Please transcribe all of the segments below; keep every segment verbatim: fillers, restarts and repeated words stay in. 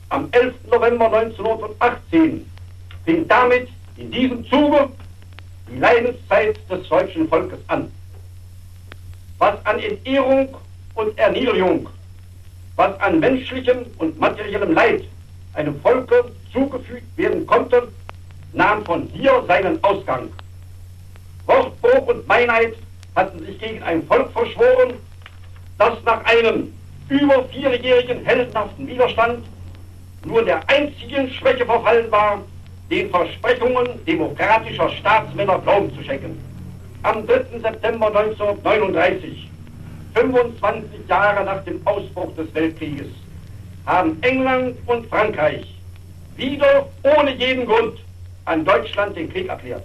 Am elften November neunzehnhundertachtzehn fing damit in diesem Zuge die Leidenszeit des deutschen Volkes an. Was an Entehrung und Erniedrigung, was an menschlichem und materiellem Leid einem Volke zugefügt werden konnte, nahm von hier seinen Ausgang. Wortbruch und Meinheit hatten sich gegen ein Volk verschworen, das nach einem über vierjährigen heldenhaften Widerstand nur der einzigen Schwäche verfallen war, den Versprechungen demokratischer Staatsmänner Glauben zu schenken. Am dritten September neunzehnhundertneununddreißig, fünfundzwanzig Jahre nach dem Ausbruch des Weltkrieges, haben England und Frankreich wieder ohne jeden Grund an Deutschland den Krieg erklärt.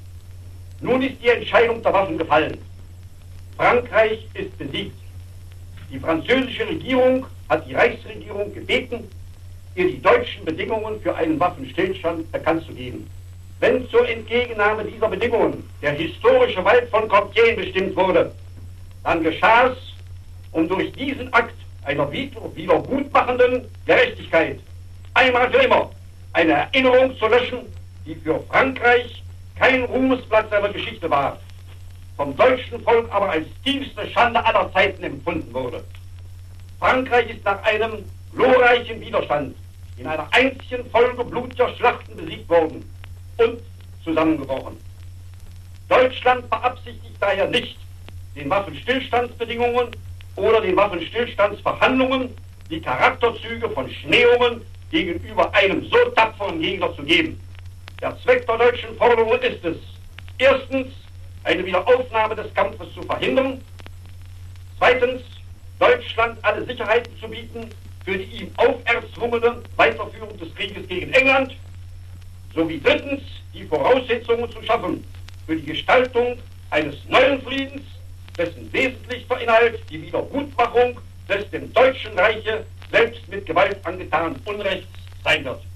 Nun ist die Entscheidung der Waffen gefallen. Frankreich ist besiegt. Die französische Regierung hat die Reichsregierung gebeten, ihr die deutschen Bedingungen für einen Waffenstillstand bekannt zu geben. Wenn zur Entgegennahme dieser Bedingungen der historische Wald von Compiègne bestimmt wurde, dann geschah es, um durch diesen Akt einer wiedergutmachenden Gerechtigkeit einmal für immer eine Erinnerung zu löschen, die für Frankreich kein Ruhmesblatt seiner Geschichte war, vom deutschen Volk aber als tiefste Schande aller Zeiten empfunden wurde. Frankreich ist nach einem glorreichen Widerstand in einer einzigen Folge blutiger Schlachten besiegt worden und zusammengebrochen. Deutschland beabsichtigt daher nicht, den Waffenstillstandsbedingungen oder den Waffenstillstandsverhandlungen die Charakterzüge von Schmähungen gegenüber einem so tapferen Gegner zu geben. Der Zweck der deutschen Forderung ist es, erstens, eine Wiederaufnahme des Kampfes zu verhindern, zweitens, Deutschland alle Sicherheiten zu bieten für die ihm auferzwungene Weiterführung des Krieges gegen England, sowie drittens, die Voraussetzungen zu schaffen für die Gestaltung eines neuen Friedens, dessen wesentlichster Inhalt die Wiedergutmachung des dem Deutschen Reiche selbst mit Gewalt angetanen Unrechts sein wird.